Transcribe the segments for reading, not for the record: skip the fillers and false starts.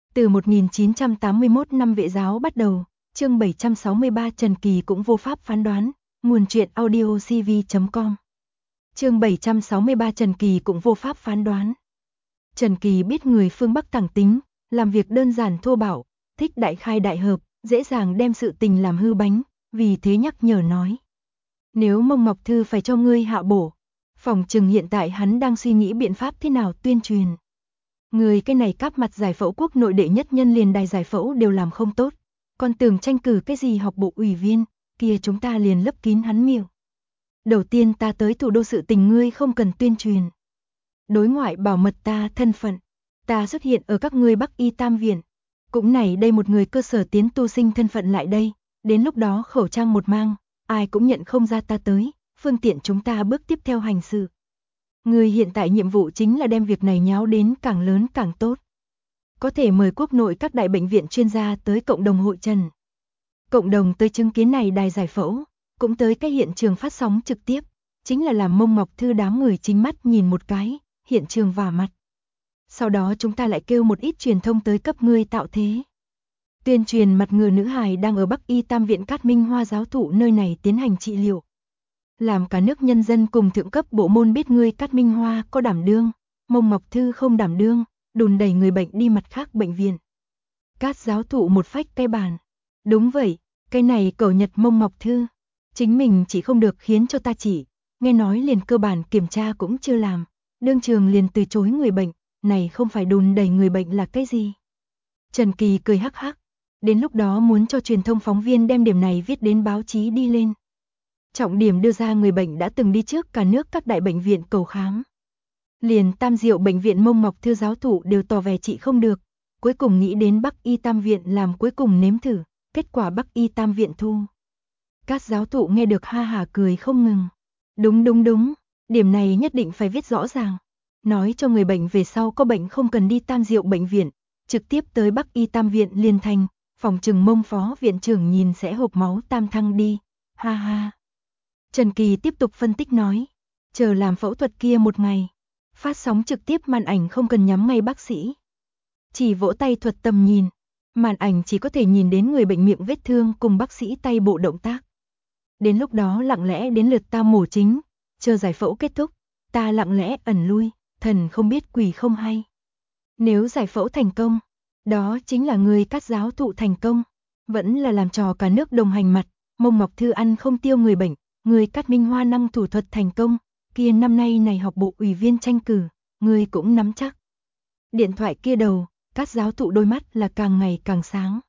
Từ 1981 năm Vệ giáo bắt đầu, chương 763 Trần Kỳ cũng vô pháp phán đoán, nguồn truyện audio cv.com. Chương 763 Trần Kỳ cũng vô pháp phán đoán. Trần Kỳ biết người phương Bắc thẳng tính, làm việc đơn giản thô bạo, thích đại khai đại hợp, dễ dàng đem sự tình làm hư bánh, vì thế nhắc nhở nói. Nếu Mông Ngọc Thư phải cho ngươi hạ bổ, phòng chừng hiện tại hắn đang suy nghĩ biện pháp thế nào tuyên truyền. Người cái này cáp mặt giải phẫu quốc nội đệ nhất nhân liền đài giải phẫu đều làm không tốt, còn tưởng tranh cử cái gì học bộ ủy viên, kia chúng ta liền lấp kín hắn miệng. Đầu tiên ta tới thủ đô sự tình ngươi không cần tuyên truyền. Đối ngoại bảo mật ta thân phận, ta xuất hiện ở các ngươi Bắc Y Tam Viện, cũng này đây một người cơ sở tiến tu sinh thân phận lại đây, đến lúc đó khẩu trang một mang, ai cũng nhận không ra ta tới, phương tiện chúng ta bước tiếp theo hành sự. Người hiện tại nhiệm vụ chính là đem việc này nháo đến càng lớn càng tốt. Có thể mời quốc nội các đại bệnh viện chuyên gia tới cộng đồng hội trần. Cộng đồng tới chứng kiến này đài giải phẫu, cũng tới cái hiện trường phát sóng trực tiếp, chính là làm Mông Ngọc Thư đám người chính mắt nhìn một cái, hiện trường vả mặt. Sau đó chúng ta lại kêu một ít truyền thông tới cấp ngươi tạo thế. Tuyên truyền mặt ngừa nữ hài đang ở Bắc Y Tam Viện Cát Minh Hoa giáo thụ nơi này tiến hành trị liệu. Làm cả nước nhân dân cùng thượng cấp bộ môn biết ngươi Cát Minh Hoa có đảm đương, Mông Ngọc Thư không đảm đương, đùn đẩy người bệnh đi mặt khác bệnh viện. Cát giáo thụ một phách cái bàn. Đúng vậy, cái này cẩu Nhật Mông Ngọc Thư. Chính mình chỉ không được khiến cho ta chỉ, nghe nói liền cơ bản kiểm tra cũng chưa làm. Đương trường liền từ chối người bệnh, này không phải đùn đẩy người bệnh là cái gì. Trần Kỳ cười hắc hắc, đến lúc đó muốn cho truyền thông phóng viên đem điểm này viết đến báo chí đi lên. Trọng điểm đưa ra người bệnh đã từng đi trước cả nước các đại bệnh viện cầu khám. Liền Tam Diệu bệnh viện Mông Ngọc Thư giáo thụ đều tỏ vẻ trị không được, cuối cùng nghĩ đến Bắc Y Tam Viện làm cuối cùng nếm thử, kết quả Bắc Y Tam Viện thu. Các giáo thụ nghe được ha hả cười không ngừng. Đúng, điểm này nhất định phải viết rõ ràng. Nói cho người bệnh về sau có bệnh không cần đi Tam Diệu bệnh viện, trực tiếp tới Bắc Y Tam Viện liền thành, phòng trừng Mông phó viện trưởng nhìn sẽ hộp máu tam thăng đi, ha ha. Trần Kỳ tiếp tục phân tích nói, chờ làm phẫu thuật kia một ngày, phát sóng trực tiếp màn ảnh không cần nhắm ngay bác sĩ. Chỉ vỗ tay thuật tầm nhìn, màn ảnh chỉ có thể nhìn đến người bệnh miệng vết thương cùng bác sĩ tay bộ động tác. Đến lúc đó lặng lẽ đến lượt ta mổ chính, chờ giải phẫu kết thúc, ta lặng lẽ ẩn lui, thần không biết quỷ không hay. Nếu giải phẫu thành công, đó chính là người Cát giáo thụ thành công, vẫn là làm trò cả nước đồng hành mặt, Mông Ngọc Thư ăn không tiêu người bệnh, người Cát Minh Hoa năng thủ thuật thành công, kia năm nay này học bộ ủy viên tranh cử, người cũng nắm chắc. Điện thoại kia đầu, Cát giáo thụ đôi mắt là càng ngày càng sáng.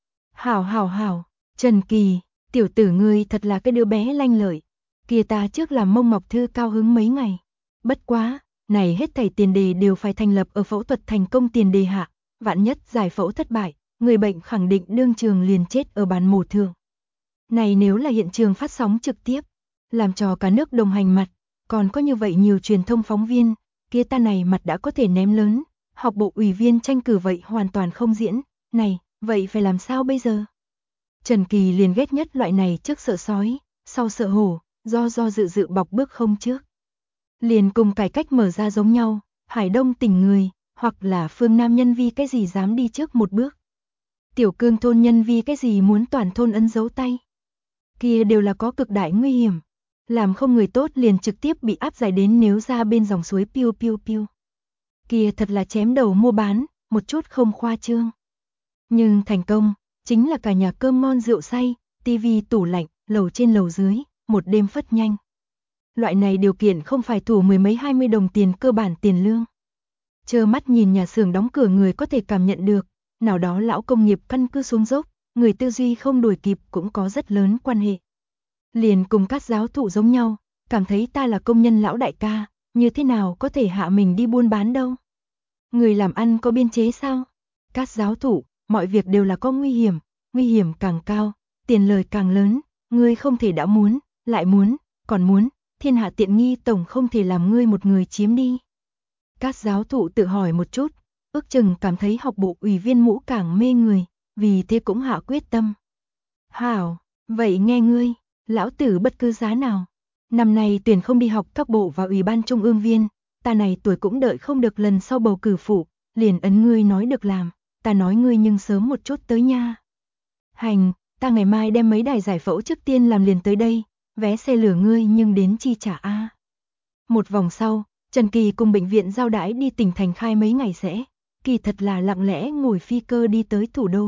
Hảo, Trần Kỳ, tiểu tử ngươi thật là cái đứa bé lanh lợi, kia ta trước làm Mông Ngọc Thư cao hứng mấy ngày. Bất quá, này hết thảy tiền đề đều phải thành lập ở phẫu thuật thành công tiền đề hạ, vạn nhất giải phẫu thất bại, người bệnh khẳng định đương trường liền chết ở bàn mổ thường. Này nếu là hiện trường phát sóng trực tiếp, làm trò cả nước đồng hành mặt, còn có như vậy nhiều truyền thông phóng viên, kia ta này mặt đã có thể ném lớn, học bộ ủy viên tranh cử vậy hoàn toàn không diễn, này, vậy phải làm sao bây giờ? Trần Kỳ liền ghét nhất loại này trước sợ sói, sau sợ hổ, do dự bọc bước không trước. Liền cùng cải cách mở ra giống nhau, Hải Đông tỉnh người, hoặc là phương Nam nhân vi cái gì dám đi trước một bước. Tiểu Cương thôn nhân vi cái gì muốn toàn thôn ấn dấu tay. Kia đều là có cực đại nguy hiểm. Làm không người tốt liền trực tiếp bị áp giải đến nếu ra bên dòng suối piu. Kia thật là chém đầu mua bán, một chút không khoa trương. Nhưng thành công, chính là cả nhà cơm ngon rượu say, tivi tủ lạnh, lầu trên lầu dưới, một đêm phất nhanh. Loại này điều kiện không phải thủ mười mấy 20 đồng tiền cơ bản tiền lương. Trơ mắt nhìn nhà xưởng đóng cửa người có thể cảm nhận được, nào đó lão công nghiệp căn cứ xuống dốc, người tư duy không đuổi kịp cũng có rất lớn quan hệ. Liền cùng các giáo thụ giống nhau, cảm thấy ta là công nhân lão đại ca, như thế nào có thể hạ mình đi buôn bán đâu. Người làm ăn có biên chế sao? Các giáo thụ, mọi việc đều là có nguy hiểm càng cao, tiền lời càng lớn, ngươi không thể đã muốn, lại muốn, còn muốn, thiên hạ tiện nghi tổng không thể làm ngươi một người chiếm đi. Các giáo thụ tự hỏi một chút, ước chừng cảm thấy học bộ ủy viên mũ càng mê người, vì thế cũng hạ quyết tâm. Hảo, vậy nghe ngươi, lão tử bất cứ giá nào. Năm nay tuyển không đi học các bộ và ủy ban trung ương viên, ta này tuổi cũng đợi không được lần sau bầu cử phụ, liền ấn ngươi nói được làm, ta nói ngươi nhưng sớm một chút tới nha. Hành, ta ngày mai đem mấy đài giải phẫu trước tiên làm liền tới đây, vé xe lửa ngươi nhưng đến chi trả a. Một vòng sau, Trần Kỳ cùng bệnh viện giao đãi đi tỉnh thành khai mấy ngày sẽ, kỳ thật là lặng lẽ ngồi phi cơ đi tới thủ đô.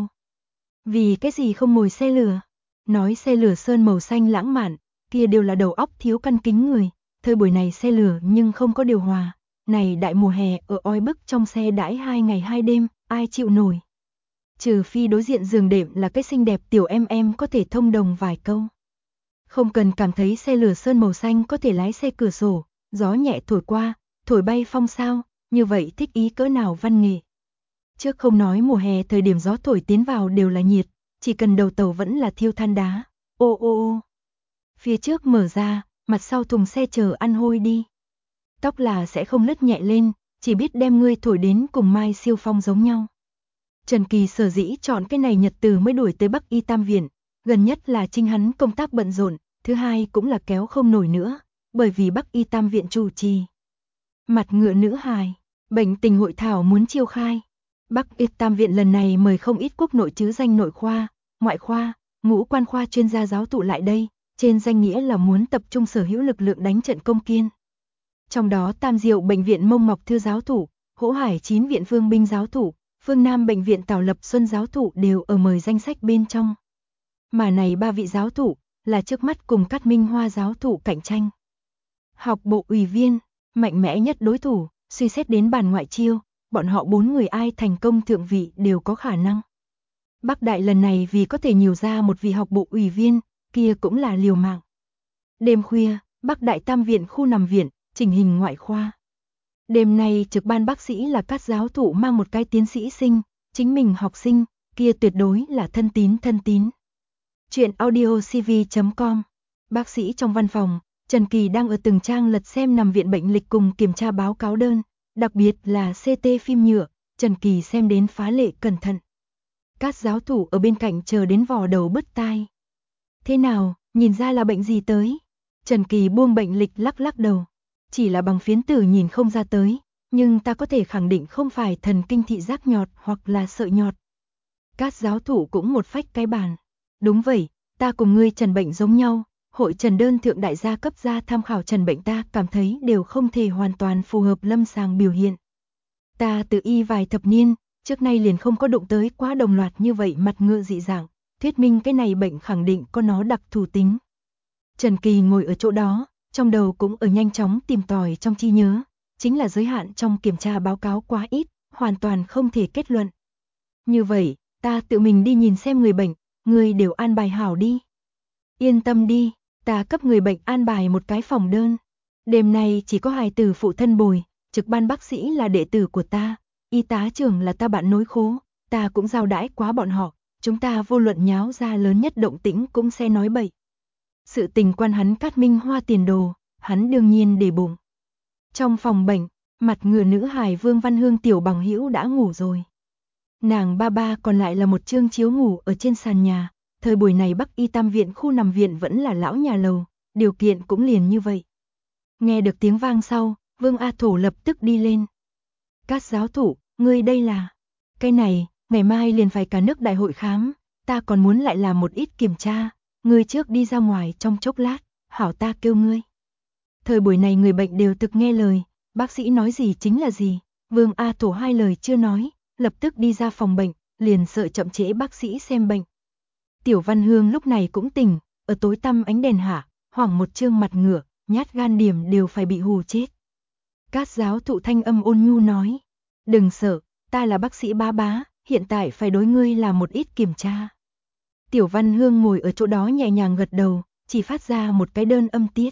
Vì cái gì không ngồi xe lửa? Nói xe lửa sơn màu xanh lãng mạn, kia đều là đầu óc thiếu căn kính người, thời buổi này xe lửa nhưng không có điều hòa, này đại mùa hè ở oi bức trong xe đãi 2 ngày 2 đêm, ai chịu nổi. Trừ phi đối diện giường đệm là cái xinh đẹp tiểu em có thể thông đồng vài câu. Không cần cảm thấy xe lửa sơn màu xanh có thể lái xe cửa sổ, gió nhẹ thổi qua, thổi bay phong sao, như vậy thích ý cỡ nào văn nghệ. Trước không nói mùa hè thời điểm gió thổi tiến vào đều là nhiệt, chỉ cần đầu tàu vẫn là thiêu than đá. Ô ô ô. Phía trước mở ra, mặt sau thùng xe chờ ăn hôi đi. Tóc là sẽ không lướt nhẹ lên, chỉ biết đem ngươi thổi đến cùng Mai Siêu Phong giống nhau. Trần Kỳ sở dĩ chọn cái này nhật từ mới đuổi tới Bắc Y Tam Viện, gần nhất là chính hắn công tác bận rộn, thứ hai cũng là kéo không nổi nữa, bởi vì Bắc Y Tam Viện chủ trì. Mặt ngựa nữ hài, bệnh tình hội thảo muốn chiêu khai. Bắc Y Tam Viện lần này mời không ít quốc nội chứ danh nội khoa, ngoại khoa, ngũ quan khoa chuyên gia giáo thụ lại đây, trên danh nghĩa là muốn tập trung sở hữu lực lượng đánh trận công kiên. Trong đó Tam Diệu bệnh viện Mông Mọc Thư giáo thụ, Hỗ Hải 9 viện Phương Binh giáo thụ, Phương Nam bệnh viện Tào Lập Xuân giáo thụ đều ở mời danh sách bên trong. Mà này ba vị giáo thụ là trước mắt cùng Cát Minh Hoa giáo thụ cạnh tranh. Học bộ ủy viên, mạnh mẽ nhất đối thủ, suy xét đến bàn ngoại chiêu, bọn họ 4 người ai thành công thượng vị đều có khả năng. Bắc Đại lần này vì có thể nhiều ra một vị học bộ ủy viên, kia cũng là liều mạng. Đêm khuya, Bắc Đại Tam Viện khu nằm viện, chỉnh hình ngoại khoa. Đêm nay trực ban bác sĩ là các giáo thụ mang một cái tiến sĩ sinh, chính mình học sinh, kia tuyệt đối là thân tín. Chuyện audiocv.com. Bác sĩ trong văn phòng, Trần Kỳ đang ở từng trang lật xem nằm viện bệnh lịch cùng kiểm tra báo cáo đơn, đặc biệt là CT phim nhựa, Trần Kỳ xem đến phá lệ cẩn thận. Các giáo thủ ở bên cạnh chờ đến vò đầu bứt tai. Thế nào, nhìn ra là bệnh gì tới? Trần Kỳ buông bệnh lịch lắc đầu. Chỉ là bằng phiến tử nhìn không ra tới, nhưng ta có thể khẳng định không phải thần kinh thị giác nhọt hoặc là sợi nhọt. Các giáo thủ cũng một phách cái bàn. Đúng vậy, ta cùng ngươi trần bệnh giống nhau, hội trần đơn thượng đại gia cấp ra tham khảo trần bệnh ta cảm thấy đều không thể hoàn toàn phù hợp lâm sàng biểu hiện. Ta tự y vài thập niên, trước nay liền không có đụng tới quá đồng loạt như vậy mặt ngựa dị dạng, thuyết minh cái này bệnh khẳng định có nó đặc thù tính. Trần Kỳ ngồi ở chỗ đó, trong đầu cũng ở nhanh chóng tìm tòi trong trí nhớ, chính là giới hạn trong kiểm tra báo cáo quá ít, hoàn toàn không thể kết luận. Như vậy, ta tự mình đi nhìn xem người bệnh, người đều an bài hảo đi. Yên tâm đi, ta cấp người bệnh an bài một cái phòng đơn. Đêm nay chỉ có hài tử phụ thân bồi, trực ban bác sĩ là đệ tử của ta, y tá trưởng là ta bạn nối khố, ta cũng giao đãi quá bọn họ, chúng ta vô luận nháo ra lớn nhất động tĩnh cũng sẽ nói bậy. Sự tình quan hắn Cát Minh Hoa tiền đồ, hắn đương nhiên để bụng. Trong phòng bệnh, mặt ngựa nữ hài Vương Văn Hương tiểu bằng hữu đã ngủ rồi. Nàng ba còn lại là một chương chiếu ngủ ở trên sàn nhà, thời buổi này Bắc Y Tam Viện khu nằm viện vẫn là lão nhà lầu, điều kiện cũng liền như vậy. Nghe được tiếng vang sau, Vương A Thổ lập tức đi lên. Các giáo thủ, ngươi đây là... Cái này, ngày mai liền phải cả nước đại hội khám, ta còn muốn lại làm một ít kiểm tra, ngươi trước đi ra ngoài trong chốc lát, hảo ta kêu ngươi. Thời buổi này người bệnh đều thực nghe lời, bác sĩ nói gì chính là gì, Vương A Thổ hai lời chưa nói, lập tức đi ra phòng bệnh, liền sợ chậm trễ bác sĩ xem bệnh. Tiểu Văn Hương lúc này cũng tỉnh, ở tối tăm ánh đèn hạ, hoảng một trương mặt ngựa, nhát gan điểm đều phải bị hù chết. Các giáo thụ thanh âm ôn nhu nói, đừng sợ, ta là bác sĩ bá, hiện tại phải đối ngươi làm một ít kiểm tra. Tiểu Văn Hương ngồi ở chỗ đó nhẹ nhàng gật đầu, chỉ phát ra một cái đơn âm tiết.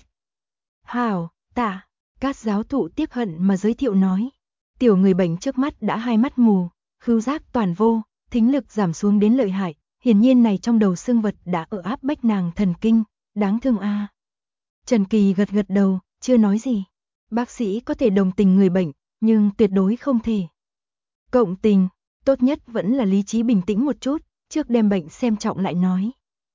Hảo, tạ, các giáo thụ tiếc hận mà giới thiệu nói. Tiểu người bệnh trước mắt đã hai mắt mù, khứu giác toàn vô, thính lực giảm xuống đến lợi hại, hiển nhiên này trong đầu xương vật đã ở áp bách nàng thần kinh, đáng thương a. Trần Kỳ gật đầu, chưa nói gì. Bác sĩ có thể đồng tình người bệnh, nhưng tuyệt đối không thể cộng tình, tốt nhất vẫn là lý trí bình tĩnh một chút, trước đem bệnh xem trọng lại nói.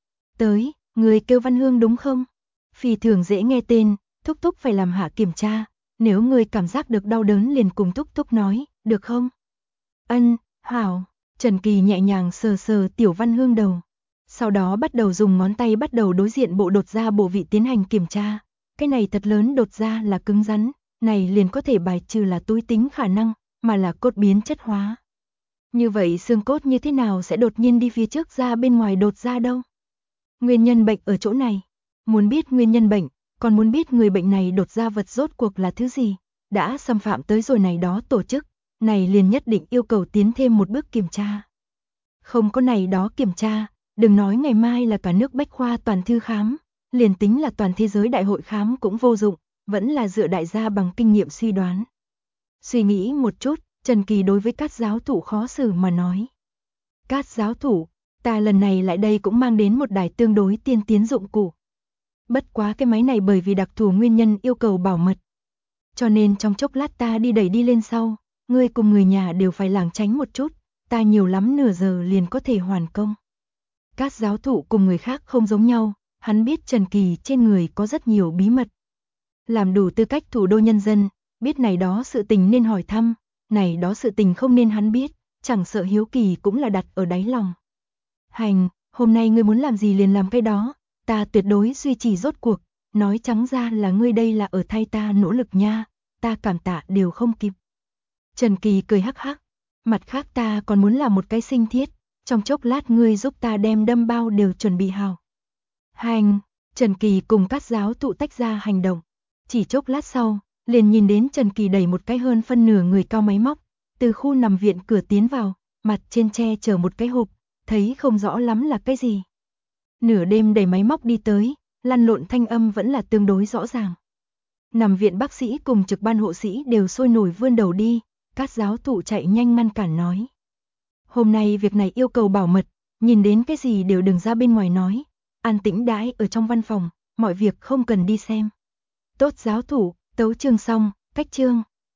Tới, người kêu Văn Hương đúng không? Phi thường dễ nghe tên, thúc thúc phải làm hạ kiểm tra, nếu người cảm giác được đau đớn liền cùng thúc thúc nói, được không? Ân, hảo. Trần Kỳ nhẹ nhàng sờ sờ Tiểu Văn Hương đầu. Sau đó bắt đầu dùng ngón tay bắt đầu đối diện bộ đột da bộ vị tiến hành kiểm tra. Cái này thật lớn đột da là cứng rắn, này liền có thể bài trừ là túi tính khả năng, mà là cốt biến chất hóa. Như vậy xương cốt như thế nào sẽ đột nhiên đi phía trước ra bên ngoài đột da đâu? Nguyên nhân bệnh ở chỗ này. Muốn biết nguyên nhân bệnh, còn muốn biết người bệnh này đột da vật rốt cuộc là thứ gì, đã xâm phạm tới rồi này đó tổ chức, này liền nhất định yêu cầu tiến thêm một bước kiểm tra. Không có này đó kiểm tra, đừng nói ngày mai là cả nước bách khoa toàn thư khám, liền tính là toàn thế giới đại hội khám cũng vô dụng, vẫn là dựa đại gia bằng kinh nghiệm suy đoán. Suy nghĩ một chút, Trần Kỳ đối với các giáo thủ khó xử mà nói. Các giáo thủ, ta lần này lại đây cũng mang đến một đài tương đối tiên tiến dụng cụ. Bất quá cái máy này bởi vì đặc thù nguyên nhân yêu cầu bảo mật. Cho nên trong chốc lát ta đi đẩy đi lên sau, ngươi cùng người nhà đều phải lảng tránh một chút, ta nhiều lắm nửa giờ liền có thể hoàn công. Các giáo thủ cùng người khác không giống nhau, hắn biết Trần Kỳ trên người có rất nhiều bí mật. Làm đủ tư cách thủ đô nhân dân, biết này đó sự tình nên hỏi thăm, này đó sự tình không nên hắn biết, chẳng sợ hiếu kỳ cũng là đặt ở đáy lòng. Hành, hôm nay ngươi muốn làm gì liền làm cái đó, ta tuyệt đối duy trì rốt cuộc, nói trắng ra là ngươi đây là ở thay ta nỗ lực nha, ta cảm tạ đều không kịp. Trần Kỳ cười hắc hắc, mặt khác ta còn muốn làm một cái sinh thiết, trong chốc lát ngươi giúp ta đem đâm bao đều chuẩn bị hào. Hành, Trần Kỳ cùng các giáo tụ tách ra hành động, chỉ chốc lát sau, liền nhìn đến Trần Kỳ đẩy một cái hơn phân nửa người cao máy móc, từ khu nằm viện cửa tiến vào, mặt trên che chở một cái hộp, thấy không rõ lắm là cái gì. Nửa đêm đẩy máy móc đi tới, lăn lộn thanh âm vẫn là tương đối rõ ràng. Nằm viện bác sĩ cùng trực ban hộ sĩ đều sôi nổi vươn đầu đi, các giáo thụ chạy nhanh ngăn cản nói. Hôm nay việc này yêu cầu bảo mật, nhìn đến cái gì đều đừng ra bên ngoài nói, an tĩnh đãi ở trong văn phòng, mọi việc không cần đi xem. Tốt giáo thủ, tấu chương xong, cách chương.